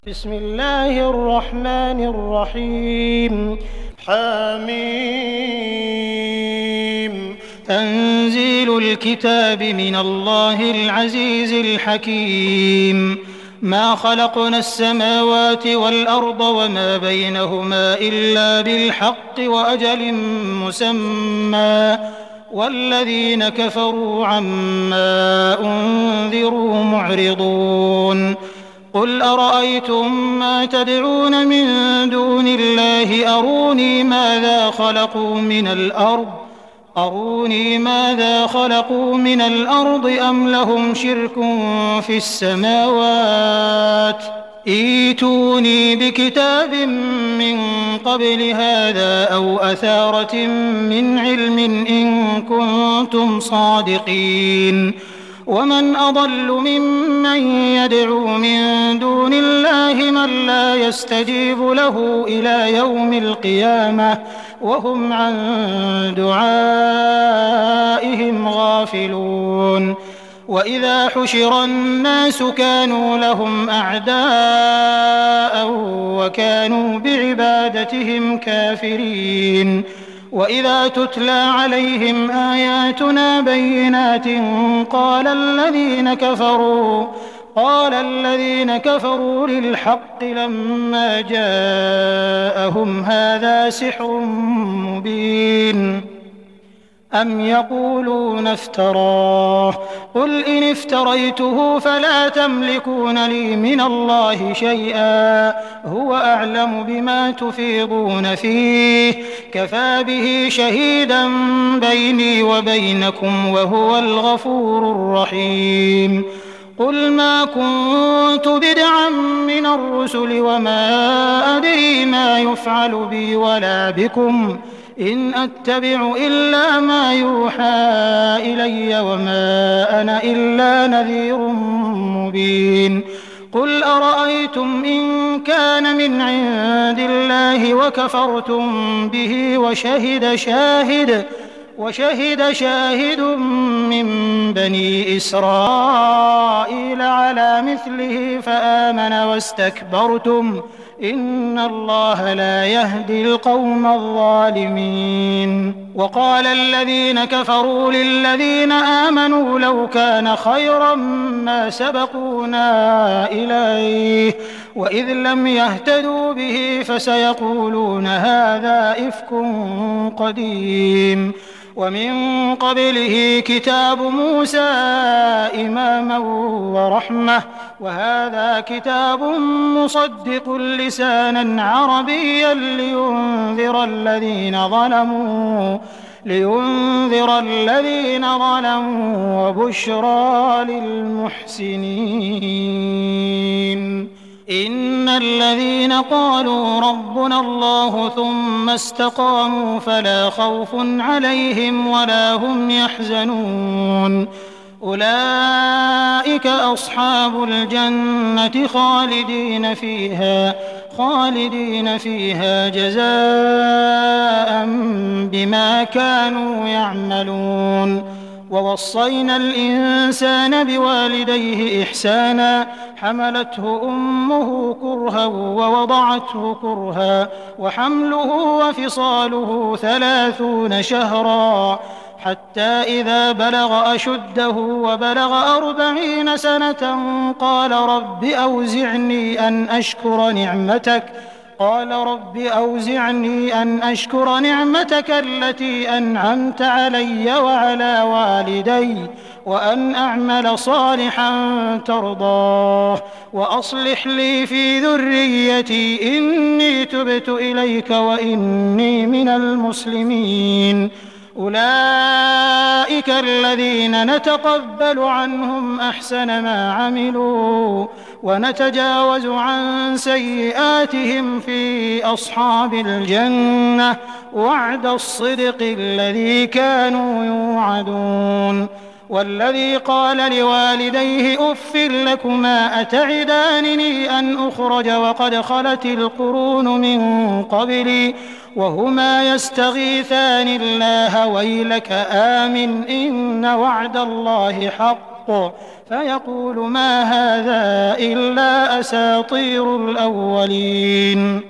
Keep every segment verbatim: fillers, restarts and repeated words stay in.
بسم الله الرحمن الرحيم. حميم. تنزيل الكتاب من الله العزيز الحكيم. ما خلقنا السماوات والأرض وما بينهما إلا بالحق وأجل مسمى والذين كفروا عما أنذروا معرضون. قل أرأيتم ما تدعون من دون الله أروني ماذا خلقوا من الأرض أروني ماذا خلقوا من الأرض أم لهم شرك في السماوات ائتوني بكتاب من قبل هذا أو أثارة من علم إن كنتم صادقين. ومن أضل ممن يدعو من دون الله من لا يستجيب له إلى يوم القيامة وهم عن دعائهم غافلون. وإذا حشر الناس كانوا لهم أعداء وكانوا بعبادتهم كافرين. وإذا تتلى عليهم آياتنا بينات قال الذين كفروا قال الذين كفروا للحق لما جاءهم هذا سحر مبين أم يقولون افتراه قل إن افتريته فلا تملكون لي من الله شيئا هو أعلم بما تفيضون فيه كفى به شهيدا بيني وبينكم وهو الغفور الرحيم. قل ما كنت بدعا من الرسل وما أدري ما يفعل بي ولا بكم إن أتبع إلا ما يوحى إلي وما أنا إلا نذير مبين. قل أرأيتم إن كان من عند الله وكفرتم به وشهد شاهد وشهد شاهد من بني إسرائيل على مثله فآمن واستكبرتم إن الله لا يهدي القوم الظالمين. وقال الذين كفروا للذين آمنوا لو كان خيرا ما سبقونا إليه وإذ لم يهتدوا به فسيقولون هذا إفك قديم. ومن قبله كتاب موسى إماما ورحمة وهذا كتاب مصدق لسانا عربيا لينذر الذين ظلموا لينذر الذين ظلموا وبشرى للمحسنين. إن الذين قالوا ربنا الله ثم استقاموا فلا خوف عليهم ولا هم يحزنون أولئك أصحاب الجنة خالدين فيها خالدين فيها جزاء بما كانوا يعملون. ووصينا الإنسان بوالديه إحسانا حملته أمه كرها ووضعته كرها وحمله وفصاله ثلاثون شهرا حتى إذا بلغ أشده وبلغ أربعين سنة قال رب أوزعني أن أشكر نعمتك قال رب أوزعني أن أشكر نعمتك التي أنعمت علي وعلى والدي وأن أعمل صالحا ترضاه وأصلح لي في ذريتي إني تبت إليك وإني من المسلمين. أولئك الذين نتقبل عنهم أحسن ما عملوا ونتجاوز عن سيئاتهم في أصحاب الجنة وعد الصدق الذي كانوا يوعدون. والذي قال لوالديه أف لكما أتعدانني أن أخرج وقد خلت القرون من قبلي وهما يستغيثان الله ويلك آمن إن وعد الله حق فيقول ما هذا إلا أساطير الأولين.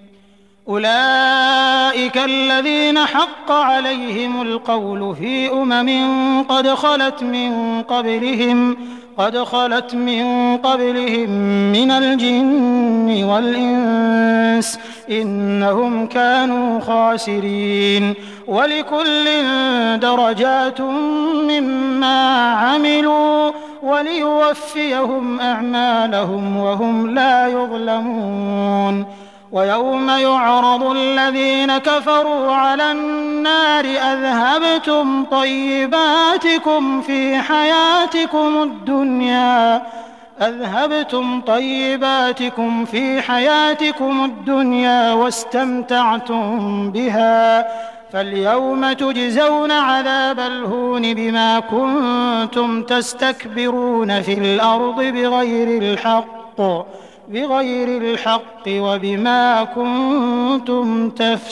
أولئك الذين حق عليهم القول في أمم قد خلت من قبلهم قد خلت من قبلهم من الجن والإنس إنهم كانوا خاسرين. ولكل درجات مما عملوا وليوفيهم أعمالهم وهم لا يظلمون. ويوم يعرض الذين كفروا على النار أذهبتم طيباتكم في حياتكم الدنيا أذهبتم طيباتكم في حياتكم الدنيا واستمتعتم بها فاليوم تجزون عذاب الهون بما كنتم تستكبرون في الأرض بغير الحق بغير الحق وبما كنتم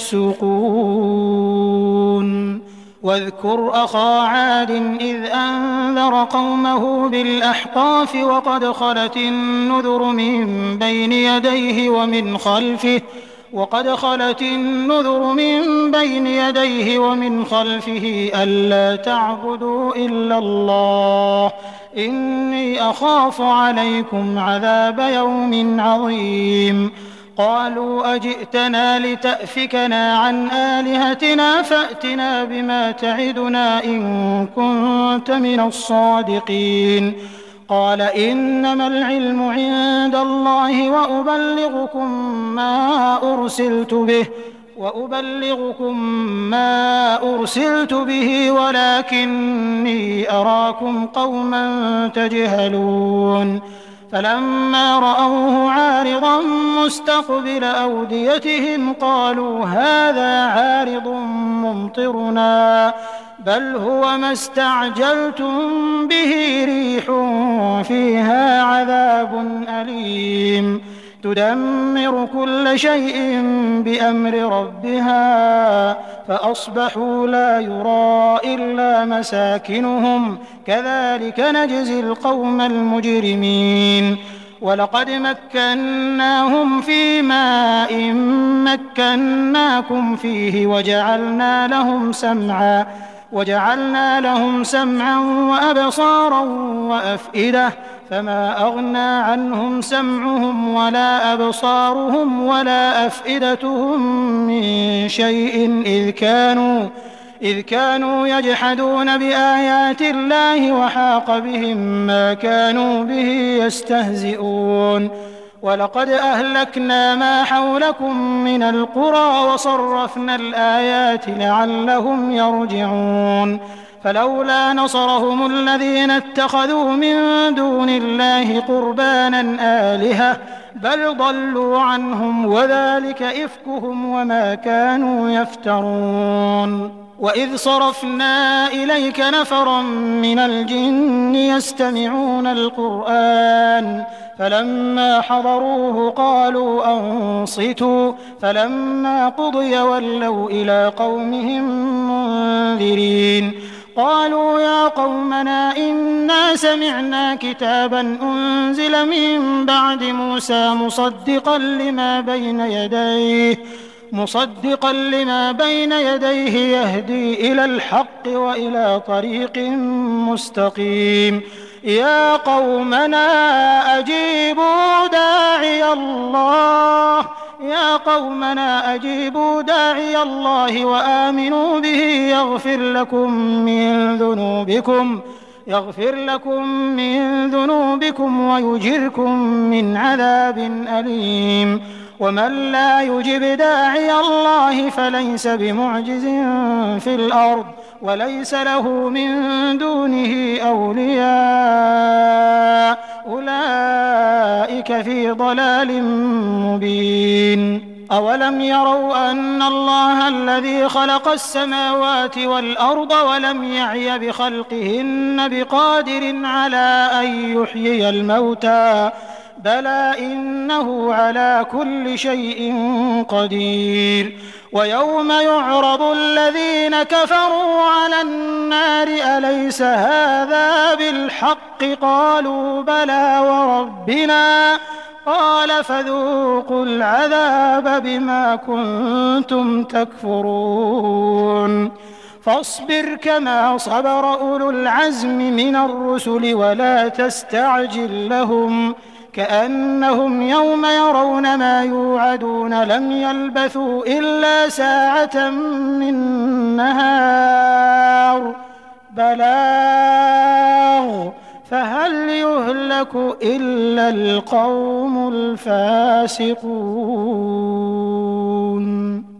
تفسقون. واذكر أخا عاد إذ أنذر قومه بالأحقاف وقد خلت النذر من بين يديه ومن خلفه وقد خلت النذر من بين يديه ومن خلفه ألا تعبدوا إلا الله إني أخاف عليكم عذاب يوم عظيم. قالوا أجئتنا لتأفكنا عن آلهتنا فأتنا بما تعدنا إن كنت من الصادقين. قال إنما العلم عند الله وأبلغكم ما أرسلت به وأبلغكم ما أرسلت به ولكني أراكم قوما تجهلون. فلما رأوه عارضا مستقبل أوديتهم قالوا هذا عارض ممطرنا بل هو ما استعجلتم به ريح فيها عذاب أليم تدمر كل شيء بأمر ربها فأصبحوا لا يرى إلا مساكنهم كذلك نجزي القوم المجرمين. ولقد مكناهم في ماء مكناكم فيه وجعلنا لهم سمعا وجعلنا لهم سمعا وأبصارا وأفئدة فما أغنى عنهم سمعهم ولا أبصارهم ولا أفئدتهم من شيء إذ كانوا إذ كانوا يجحدون بآيات الله وحاق بهم ما كانوا به يستهزئون. ولقد أهلكنا ما حولكم من القرى وصرفنا الآيات لعلهم يرجعون. فلولا نصرهم الذين اتخذوا من دون الله قربانا آلهة بل ضلوا عنهم وذلك إفكهم وما كانوا يفترون. وإذ صرفنا إليك نفرا من الجن يستمعون القرآن فلما حضروه قالوا أنصتوا فلما قضي ولوا إلى قومهم منذرين. قالوا يا قومنا إنا سمعنا كتابا أنزل من بعد موسى مصدقا لما بين يديه مصدقا لما بين يديه يهدي إلى الحق وإلى طريق مستقيم. يا قومنا أجيبوا داعي الله يا قومنا أجيبوا داعي الله وآمنوا به يغفر لكم من ذنوبكم يغفر لكم من ذنوبكم ويجركم من عذاب أليم. ومن لا يجب داعي الله فليس بمعجز في الأرض وليس له من دونه أولياء أولئك في ضلال مبين. أولم يروا أن الله الذي خلق السماوات والأرض ولم يعي بخلقهن بقادر على أن يحيي الموتى بلى إنه على كل شيء قدير ويوم يعرض الذين كفروا على النار أليس هذا بالحق قالوا بلى وربنا قال فذوقوا العذاب بما كنتم تكفرون فاصبر كما صبر أولو العزم من الرسل ولا تستعجل لهم كأنهم يوم يرون ما يوعدون لم يلبثوا إلا ساعة من نهار بلاغ فهل يهلك إلا القوم الفاسقون.